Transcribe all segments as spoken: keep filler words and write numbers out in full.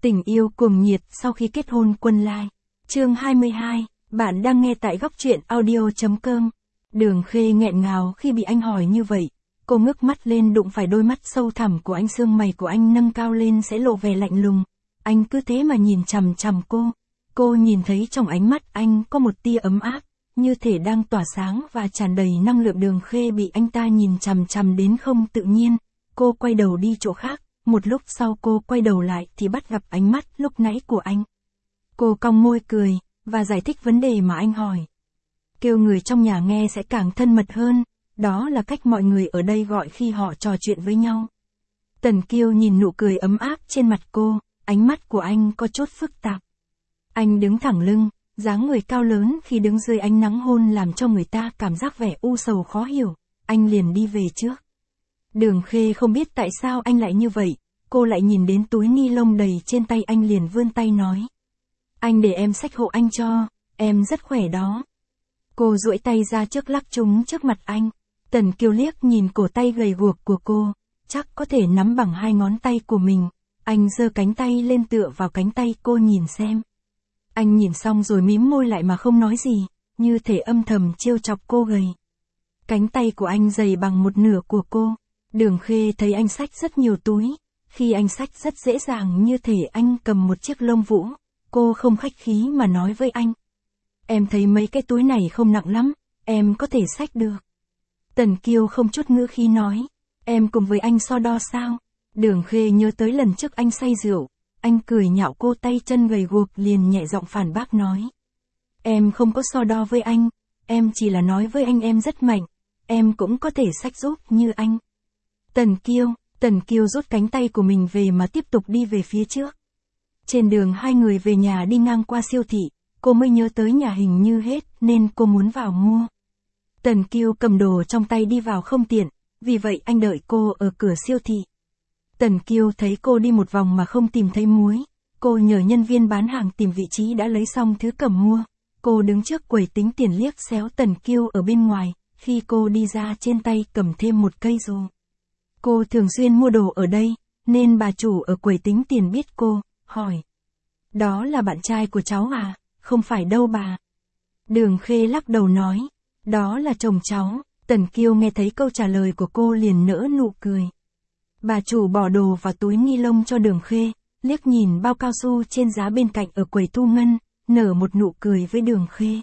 Tình yêu cuồng nhiệt sau khi kết hôn Quân Lai. Chương hai mươi hai, bạn đang nghe tại góc truyện audio chấm com. Đường Khê nghẹn ngào khi bị anh hỏi như vậy. Cô ngước mắt lên đụng phải đôi mắt sâu thẳm của anh, sương mày của anh nâng cao lên sẽ lộ vẻ lạnh lùng. Anh cứ thế mà nhìn chằm chằm cô. Cô nhìn thấy trong ánh mắt anh có một tia ấm áp, như thể đang tỏa sáng và tràn đầy năng lượng. Đường Khê bị anh ta nhìn chằm chằm đến không tự nhiên. Cô quay đầu đi chỗ khác. Một lúc sau cô quay đầu lại thì bắt gặp ánh mắt lúc nãy của anh. Cô cong môi cười, và giải thích vấn đề mà anh hỏi. Kêu người trong nhà nghe sẽ càng thân mật hơn, đó là cách mọi người ở đây gọi khi họ trò chuyện với nhau. Tần Kiêu nhìn nụ cười ấm áp trên mặt cô, ánh mắt của anh có chút phức tạp. Anh đứng thẳng lưng, dáng người cao lớn khi đứng dưới ánh nắng hôn làm cho người ta cảm giác vẻ u sầu khó hiểu. Anh liền đi về trước. Đường Khê không biết tại sao anh lại như vậy, cô lại nhìn đến túi ni lông đầy trên tay anh liền vươn tay nói. Anh để em xách hộ anh cho, em rất khỏe đó. Cô duỗi tay ra trước lắc chúng trước mặt anh. Tần Kiêu liếc nhìn cổ tay gầy guộc của cô, chắc có thể nắm bằng hai ngón tay của mình. Anh giơ cánh tay lên tựa vào cánh tay cô nhìn xem. Anh nhìn xong rồi mím môi lại mà không nói gì, như thể âm thầm trêu chọc cô gầy. Cánh tay của anh dày bằng một nửa của cô. Đường Khê thấy anh xách rất nhiều túi, khi anh xách rất dễ dàng như thể anh cầm một chiếc lông vũ. Cô không khách khí mà nói với anh. Em thấy mấy cái túi này không nặng lắm, em có thể xách được. Tần Kiêu không chút ngữ khí nói, em cùng với anh so đo sao? Đường Khê nhớ tới lần trước anh say rượu, anh cười nhạo cô tay chân gầy guộc liền nhẹ giọng phản bác nói. Em không có so đo với anh, em chỉ là nói với anh em rất mạnh, em cũng có thể xách giúp như anh. Tần Kiêu, Tần Kiêu rút cánh tay của mình về mà tiếp tục đi về phía trước. Trên đường hai người về nhà đi ngang qua siêu thị, cô mới nhớ tới nhà hình như hết nên cô muốn vào mua. Tần Kiêu cầm đồ trong tay đi vào không tiện, vì vậy anh đợi cô ở cửa siêu thị. Tần Kiêu thấy cô đi một vòng mà không tìm thấy muối, cô nhờ nhân viên bán hàng tìm vị trí đã lấy xong thứ cầm mua. Cô đứng trước quầy tính tiền liếc xéo Tần Kiêu ở bên ngoài, khi cô đi ra trên tay cầm thêm một cây dù. Cô thường xuyên mua đồ ở đây, nên bà chủ ở quầy tính tiền biết cô, hỏi. Đó là bạn trai của cháu à? Không phải đâu bà. Đường Khê lắc đầu nói. Đó là chồng cháu. Tần Kiêu nghe thấy câu trả lời của cô liền nở nụ cười. Bà chủ bỏ đồ vào túi ni lông cho Đường Khê, liếc nhìn bao cao su trên giá bên cạnh ở quầy thu ngân, nở một nụ cười với Đường Khê.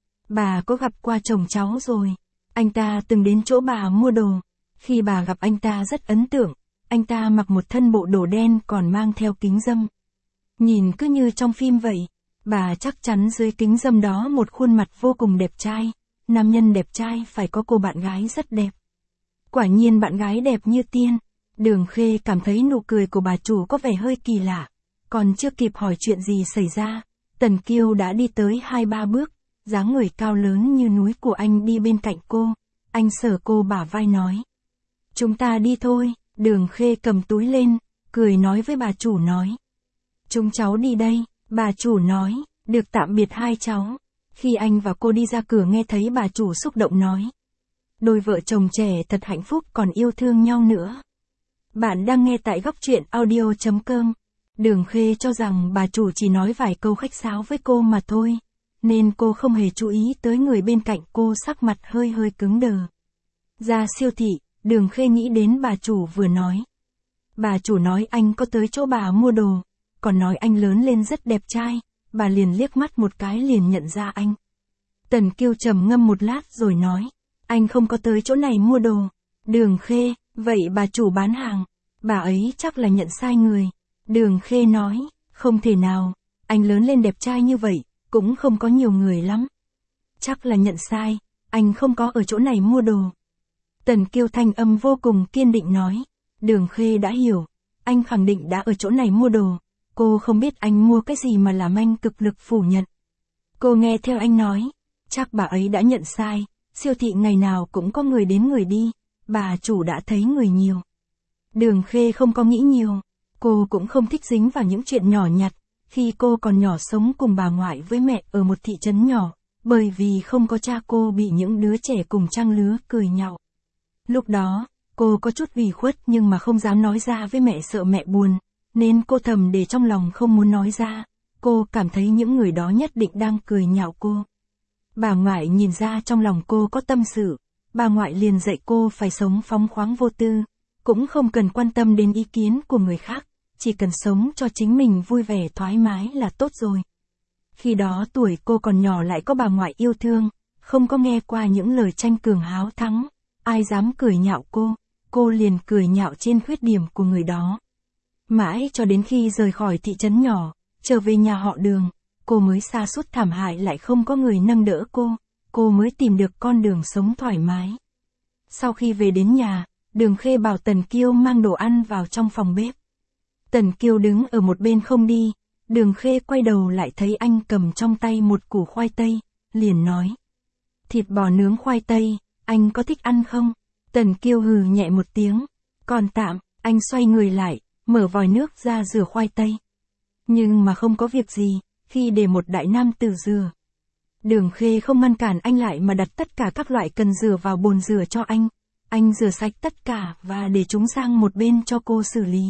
Bà có gặp qua chồng cháu rồi. Anh ta từng đến chỗ bà mua đồ. Khi bà gặp anh ta rất ấn tượng, anh ta mặc một thân bộ đồ đen còn mang theo kính râm. Nhìn cứ như trong phim vậy, bà chắc chắn dưới kính râm đó một khuôn mặt vô cùng đẹp trai, nam nhân đẹp trai phải có cô bạn gái rất đẹp. Quả nhiên bạn gái đẹp như tiên. Đường Khê cảm thấy nụ cười của bà chủ có vẻ hơi kỳ lạ, còn chưa kịp hỏi chuyện gì xảy ra, Tần Kiêu đã đi tới hai ba bước, dáng người cao lớn như núi của anh đi bên cạnh cô, anh sờ cô bả vai nói. Chúng ta đi thôi. Đường Khê cầm túi lên, cười nói với bà chủ nói. Chúng cháu đi đây, bà chủ nói, được tạm biệt hai cháu. Khi anh và cô đi ra cửa nghe thấy bà chủ xúc động nói. Đôi vợ chồng trẻ thật hạnh phúc còn yêu thương nhau nữa. Bạn đang nghe tại góc truyện audio chấm com. Đường Khê cho rằng bà chủ chỉ nói vài câu khách sáo với cô mà thôi, nên cô không hề chú ý tới người bên cạnh cô sắc mặt hơi hơi cứng đờ. Ra siêu thị. Đường Khê nghĩ đến bà chủ vừa nói. Bà chủ nói anh có tới chỗ bà mua đồ, còn nói anh lớn lên rất đẹp trai, bà liền liếc mắt một cái liền nhận ra anh. Tần Kiêu trầm ngâm một lát rồi nói, anh không có tới chỗ này mua đồ. Đường Khê, vậy bà chủ bán hàng, bà ấy chắc là nhận sai người. Đường Khê nói, không thể nào, anh lớn lên đẹp trai như vậy, cũng không có nhiều người lắm. Chắc là nhận sai, anh không có ở chỗ này mua đồ. Tần Kiêu thanh âm vô cùng kiên định nói. Đường Khê đã hiểu, anh khẳng định đã ở chỗ này mua đồ, cô không biết anh mua cái gì mà làm anh cực lực phủ nhận. Cô nghe theo anh nói, chắc bà ấy đã nhận sai, siêu thị ngày nào cũng có người đến người đi, bà chủ đã thấy người nhiều. Đường Khê không có nghĩ nhiều, cô cũng không thích dính vào những chuyện nhỏ nhặt, khi cô còn nhỏ sống cùng bà ngoại với mẹ ở một thị trấn nhỏ, bởi vì không có cha cô bị những đứa trẻ cùng trang lứa cười nhạo. Lúc đó, cô có chút ủy khuất nhưng mà không dám nói ra với mẹ sợ mẹ buồn, nên cô thầm để trong lòng không muốn nói ra. Cô cảm thấy những người đó nhất định đang cười nhạo cô. Bà ngoại nhìn ra trong lòng cô có tâm sự, bà ngoại liền dạy cô phải sống phóng khoáng vô tư, cũng không cần quan tâm đến ý kiến của người khác, chỉ cần sống cho chính mình vui vẻ thoải mái là tốt rồi. Khi đó tuổi cô còn nhỏ lại có bà ngoại yêu thương, không có nghe qua những lời tranh cường háo thắng, ai dám cười nhạo cô, cô liền cười nhạo trên khuyết điểm của người đó. Mãi cho đến khi rời khỏi thị trấn nhỏ, trở về nhà họ Đường, cô mới sa sút thảm hại lại không có người nâng đỡ cô, cô mới tìm được con đường sống thoải mái. Sau khi về đến nhà, Đường Khê bảo Tần Kiêu mang đồ ăn vào trong phòng bếp. Tần Kiêu đứng ở một bên không đi, Đường Khê quay đầu lại thấy anh cầm trong tay một củ khoai tây, liền nói. Thịt bò nướng khoai tây, anh có thích ăn không? Tần Kiêu hừ nhẹ một tiếng, còn tạm, anh xoay người lại, mở vòi nước ra rửa khoai tây. Nhưng mà không có việc gì, khi để một đại nam tử rửa. Đường Khê không ngăn cản anh lại mà đặt tất cả các loại cần rửa vào bồn rửa cho anh. Anh rửa sạch tất cả và để chúng sang một bên cho cô xử lý.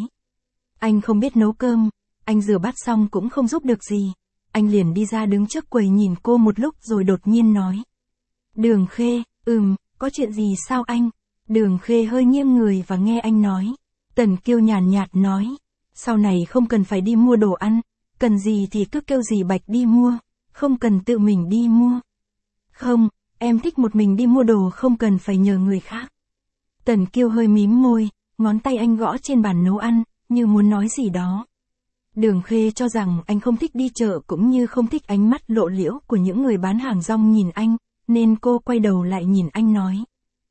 Anh không biết nấu cơm, anh rửa bát xong cũng không giúp được gì. Anh liền đi ra đứng trước quầy nhìn cô một lúc rồi đột nhiên nói. Đường Khê, ừm, có chuyện gì sao anh? Đường Khê hơi nghiêng người và nghe anh nói. Tần Kiêu nhàn nhạt nói. Sau này không cần phải đi mua đồ ăn, cần gì thì cứ kêu dì Bạch đi mua, không cần tự mình đi mua. Không, em thích một mình đi mua đồ không cần phải nhờ người khác. Tần Kiêu hơi mím môi, ngón tay anh gõ trên bàn nấu ăn, như muốn nói gì đó. Đường Khê cho rằng anh không thích đi chợ cũng như không thích ánh mắt lộ liễu của những người bán hàng rong nhìn anh, nên cô quay đầu lại nhìn anh nói.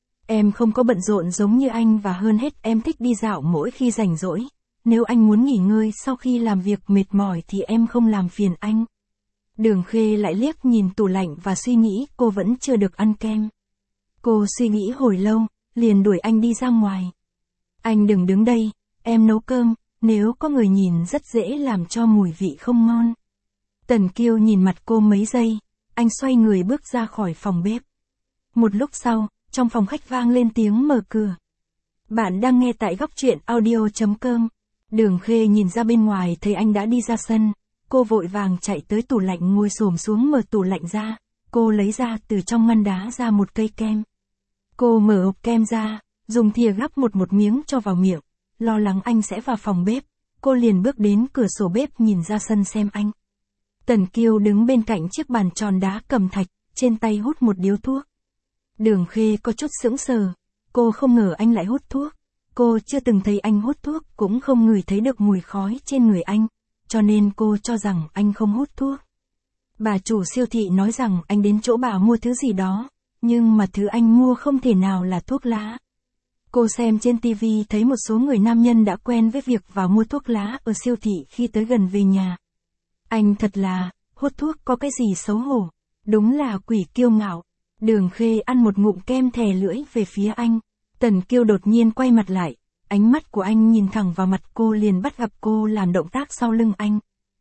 Em không có bận rộn giống như anh và hơn hết em thích đi dạo mỗi khi rảnh rỗi. Nếu anh muốn nghỉ ngơi sau khi làm việc mệt mỏi thì em không làm phiền anh. Đường Khê lại liếc nhìn tủ lạnh và suy nghĩ cô vẫn chưa được ăn kem. Cô suy nghĩ hồi lâu, liền đuổi anh đi ra ngoài. Anh đừng đứng đây, em nấu cơm, nếu có người nhìn rất dễ làm cho mùi vị không ngon. Tần Kiêu nhìn mặt cô mấy giây, anh xoay người bước ra khỏi phòng bếp. Một lúc sau, trong phòng khách vang lên tiếng mở cửa. Bạn đang nghe tại góc truyện audio chấm com. Đường Khê nhìn ra bên ngoài thấy anh đã đi ra sân, cô vội vàng chạy tới tủ lạnh ngồi xổm xuống mở tủ lạnh ra, cô lấy ra từ trong ngăn đá ra một cây kem. Cô mở hộp kem ra, dùng thìa gắp một một miếng cho vào miệng, lo lắng anh sẽ vào phòng bếp, cô liền bước đến cửa sổ bếp nhìn ra sân xem anh. Tần Kiêu đứng bên cạnh chiếc bàn tròn đá cẩm thạch, trên tay hút một điếu thuốc. Đường Khê có chút sững sờ, cô không ngờ anh lại hút thuốc. Cô chưa từng thấy anh hút thuốc, cũng không ngửi thấy được mùi khói trên người anh, cho nên cô cho rằng anh không hút thuốc. Bà chủ siêu thị nói rằng anh đến chỗ bà mua thứ gì đó, nhưng mà thứ anh mua không thể nào là thuốc lá. Cô xem trên ti vi thấy một số người nam nhân đã quen với việc vào mua thuốc lá ở siêu thị khi tới gần về nhà. Anh thật là, hút thuốc có cái gì xấu hổ, đúng là quỷ kiêu ngạo. Đường Khê ăn một ngụm kem thè lưỡi về phía anh. Tần Kiêu đột nhiên quay mặt lại, ánh mắt của anh nhìn thẳng vào mặt cô liền bắt gặp cô làm động tác sau lưng anh.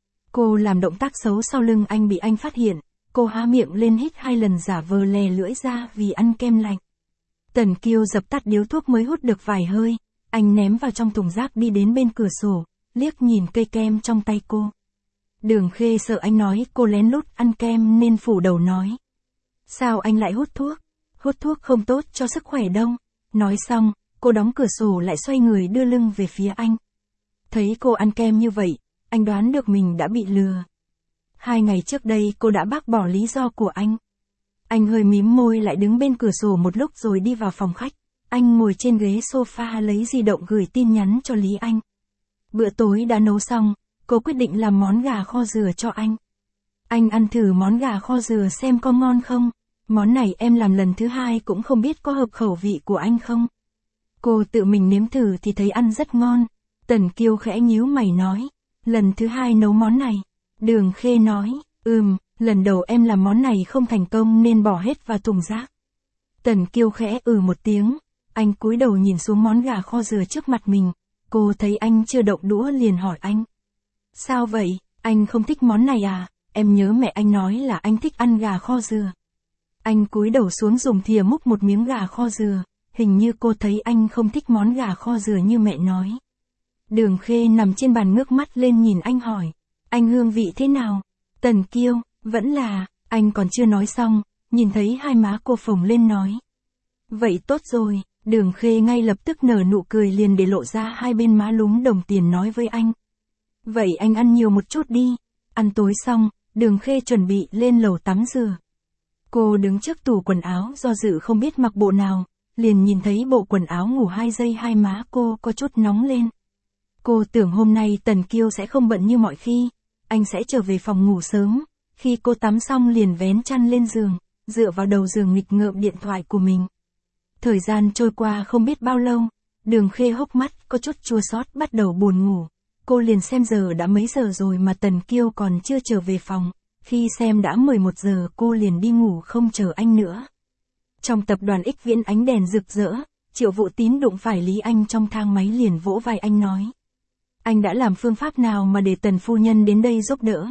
Cô làm động tác xấu sau lưng anh bị anh phát hiện, cô há miệng lên hít hai lần giả vờ lè lưỡi ra vì ăn kem lạnh. Tần Kiêu dập tắt điếu thuốc mới hút được vài hơi, anh ném vào trong thùng rác đi đến bên cửa sổ, liếc nhìn cây kem trong tay cô. Đường Khê sợ anh nói cô lén lút ăn kem nên phủ đầu nói. Sao anh lại hút thuốc? Hút thuốc không tốt cho sức khỏe đâu. Nói xong, cô đóng cửa sổ lại xoay người đưa lưng về phía anh. Thấy cô ăn kem như vậy, anh đoán được mình đã bị lừa. Hai ngày trước đây cô đã bác bỏ lý do của anh. Anh hơi mím môi lại đứng bên cửa sổ một lúc rồi đi vào phòng khách. Anh ngồi trên ghế sofa lấy di động gửi tin nhắn cho Lý Anh. Bữa tối đã nấu xong, cô quyết định làm món gà kho dừa cho anh. Anh ăn thử món gà kho dừa xem có ngon không? Món này em làm lần thứ hai cũng không biết có hợp khẩu vị của anh không? Cô tự mình nếm thử thì thấy ăn rất ngon. Tần Kiêu khẽ nhíu mày nói. Lần thứ hai nấu món này. Đường Khê nói. Ừm, lần đầu em làm món này không thành công nên bỏ hết vào thùng rác. Tần Kiêu khẽ ừ một tiếng. Anh cúi đầu nhìn xuống món gà kho dừa trước mặt mình. Cô thấy anh chưa động đũa liền hỏi anh. Sao vậy, anh không thích món này à? Em nhớ mẹ anh nói là anh thích ăn gà kho dừa. Anh cúi đầu xuống dùng thìa múc một miếng gà kho dừa, hình như cô thấy anh không thích món gà kho dừa như mẹ nói. Đường Khê nằm trên bàn ngước mắt lên nhìn anh hỏi. Anh hương vị thế nào? Tần Kiêu, vẫn là, anh còn chưa nói xong, nhìn thấy hai má cô phồng lên nói. Vậy tốt rồi, Đường Khê ngay lập tức nở nụ cười liền để lộ ra hai bên má lúm đồng tiền nói với anh. Vậy anh ăn nhiều một chút đi. Ăn tối xong, Đường Khê chuẩn bị lên lầu tắm rửa. Cô đứng trước tủ quần áo do dự không biết mặc bộ nào, liền nhìn thấy bộ quần áo ngủ hai giây hai má cô có chút nóng lên. Cô tưởng hôm nay Tần Kiêu sẽ không bận như mọi khi, anh sẽ trở về phòng ngủ sớm. Khi cô tắm xong liền vén chăn lên giường, dựa vào đầu giường nghịch ngợm điện thoại của mình. Thời gian trôi qua không biết bao lâu, Đường Khê hốc mắt có chút chua xót bắt đầu buồn ngủ. Cô liền xem giờ đã mấy giờ rồi mà Tần Kiêu còn chưa trở về phòng. Khi xem đã mười một giờ cô liền đi ngủ không chờ anh nữa. Trong tập đoàn X Viễn ánh đèn rực rỡ, Triệu Vũ Tín đụng phải Lý Anh trong thang máy liền vỗ vai anh nói. Anh đã làm phương pháp nào mà để Tần phu nhân đến đây giúp đỡ?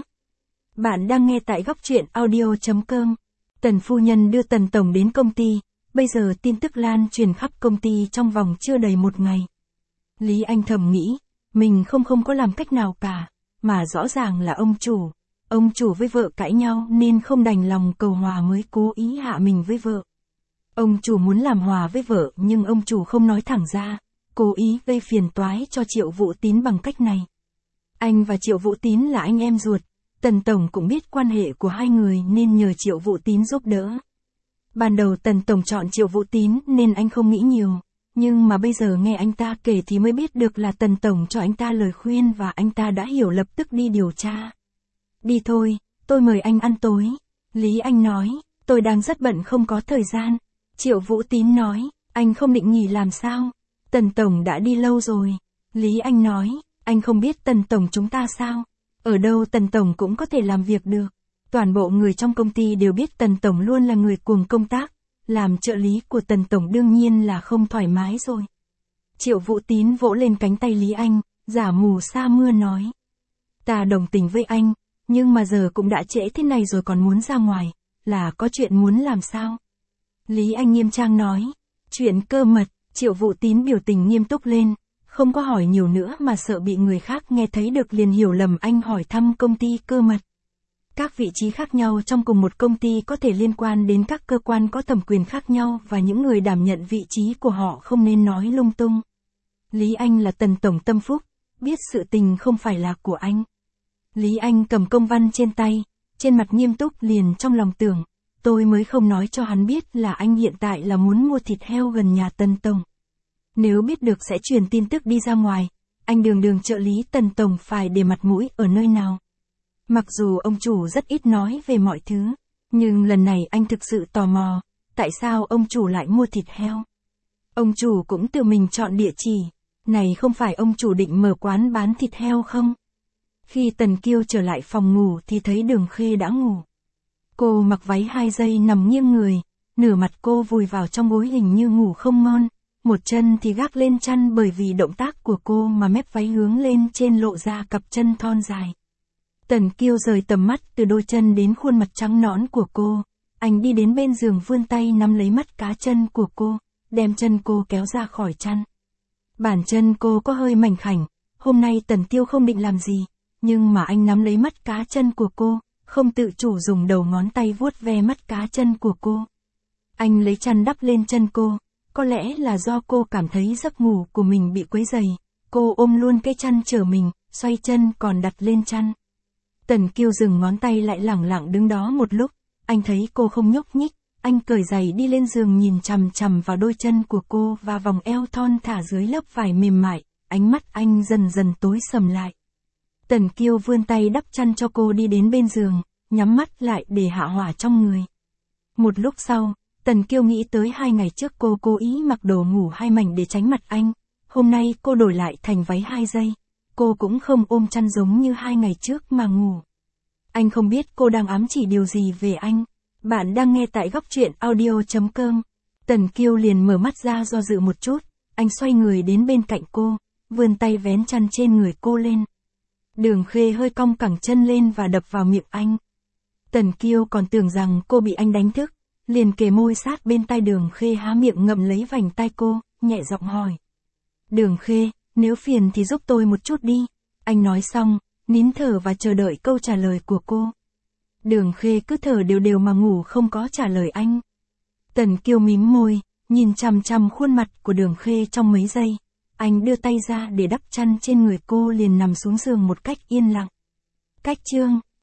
Bạn đang nghe tại góc truyện audio.com. Tần phu nhân đưa Tần tổng đến công ty, bây giờ tin tức lan truyền khắp công ty trong vòng chưa đầy một ngày. Lý Anh thầm nghĩ, mình không không có làm cách nào cả, mà rõ ràng là ông chủ. Ông chủ với vợ cãi nhau nên không đành lòng cầu hòa mới cố ý hạ mình với vợ. Ông chủ muốn làm hòa với vợ nhưng ông chủ không nói thẳng ra, cố ý gây phiền toái cho Triệu Vũ Tín bằng cách này. Anh và Triệu Vũ Tín là anh em ruột, Tần tổng cũng biết quan hệ của hai người nên nhờ Triệu Vũ Tín giúp đỡ. Ban đầu Tần tổng chọn Triệu Vũ Tín nên anh không nghĩ nhiều, nhưng mà bây giờ nghe anh ta kể thì mới biết được là Tần tổng cho anh ta lời khuyên và anh ta đã hiểu lập tức đi điều tra. Đi thôi, tôi mời anh ăn tối. Lý Anh nói, tôi đang rất bận không có thời gian. Triệu Vũ Tín nói, anh không định nghỉ làm sao? Tần tổng đã đi lâu rồi. Lý Anh nói, anh không biết Tần tổng chúng ta sao? Ở đâu Tần tổng cũng có thể làm việc được. Toàn bộ người trong công ty đều biết Tần tổng luôn là người cuồng công tác. Làm trợ lý của Tần tổng đương nhiên là không thoải mái rồi. Triệu Vũ Tín vỗ lên cánh tay Lý Anh, giả mù sa mưa nói. Ta đồng tình với anh. Nhưng mà giờ cũng đã trễ thế này rồi còn muốn ra ngoài, là có chuyện muốn làm sao? Lý Anh nghiêm trang nói, chuyện cơ mật. Triệu Vũ Tín biểu tình nghiêm túc lên, không có hỏi nhiều nữa mà sợ bị người khác nghe thấy được liền hiểu lầm anh hỏi thăm công ty cơ mật. Các vị trí khác nhau trong cùng một công ty có thể liên quan đến các cơ quan có thẩm quyền khác nhau và những người đảm nhận vị trí của họ không nên nói lung tung. Lý Anh là Tần tổng tâm phúc, biết sự tình không phải là của anh. Lý Anh cầm công văn trên tay, trên mặt nghiêm túc liền trong lòng tưởng, tôi mới không nói cho hắn biết là anh hiện tại là muốn mua thịt heo gần nhà Tần tổng. Nếu biết được sẽ truyền tin tức đi ra ngoài, anh đường đường trợ lý Tần tổng phải để mặt mũi ở nơi nào. Mặc dù ông chủ rất ít nói về mọi thứ, nhưng lần này anh thực sự tò mò, tại sao ông chủ lại mua thịt heo? Ông chủ cũng tự mình chọn địa chỉ, này không phải ông chủ định mở quán bán thịt heo không? Khi Tần Kiêu trở lại phòng ngủ thì thấy Đường Khê đã ngủ. Cô mặc váy hai giây nằm nghiêng người, nửa mặt cô vùi vào trong gối hình như ngủ không ngon, một chân thì gác lên chăn bởi vì động tác của cô mà mép váy hướng lên trên lộ ra cặp chân thon dài. Tần Kiêu rời tầm mắt từ đôi chân đến khuôn mặt trắng nõn của cô, anh đi đến bên giường vươn tay nắm lấy mắt cá chân của cô, đem chân cô kéo ra khỏi chăn. Bàn chân cô có hơi mảnh khảnh, hôm nay Tần Tiêu không định làm gì. Nhưng mà anh nắm lấy mắt cá chân của cô, không tự chủ dùng đầu ngón tay vuốt ve mắt cá chân của cô. Anh lấy chăn đắp lên chân cô, có lẽ là do cô cảm thấy giấc ngủ của mình bị quấy rầy, cô ôm luôn cái chăn chở mình, xoay chân còn đặt lên chăn. Tần Kiêu dừng ngón tay lại lẳng lặng đứng đó một lúc, anh thấy cô không nhúc nhích, anh cởi giày đi lên giường nhìn chằm chằm vào đôi chân của cô và vòng eo thon thả dưới lớp vải mềm mại, ánh mắt anh dần dần tối sầm lại. Tần Kiêu vươn tay đắp chăn cho cô đi đến bên giường, nhắm mắt lại để hạ hỏa trong người. Một lúc sau, Tần Kiêu nghĩ tới hai ngày trước cô cố ý mặc đồ ngủ hai mảnh để tránh mặt anh. Hôm nay cô đổi lại thành váy hai giây. Cô cũng không ôm chăn giống như hai ngày trước mà ngủ. Anh không biết cô đang ám chỉ điều gì về anh. Bạn đang nghe tại góc truyện audio.com. Tần Kiêu liền mở mắt ra do dự một chút. Anh xoay người đến bên cạnh cô, vươn tay vén chăn trên người cô lên. Đường Khê hơi cong cẳng chân lên và đập vào miệng anh. Tần Kiêu còn tưởng rằng cô bị anh đánh thức, liền kề môi sát bên tai Đường Khê há miệng ngậm lấy vành tai cô, nhẹ giọng hỏi. Đường Khê, Nếu phiền thì giúp tôi một chút đi. Anh nói xong, nín thở và chờ đợi câu trả lời của cô. Đường Khê cứ thở đều đều mà ngủ không có trả lời anh. Tần Kiêu mím môi, nhìn chằm chằm khuôn mặt của Đường Khê trong mấy giây. Anh đưa tay ra để đắp chăn trên người cô liền nằm xuống giường một cách yên lặng. Cách chương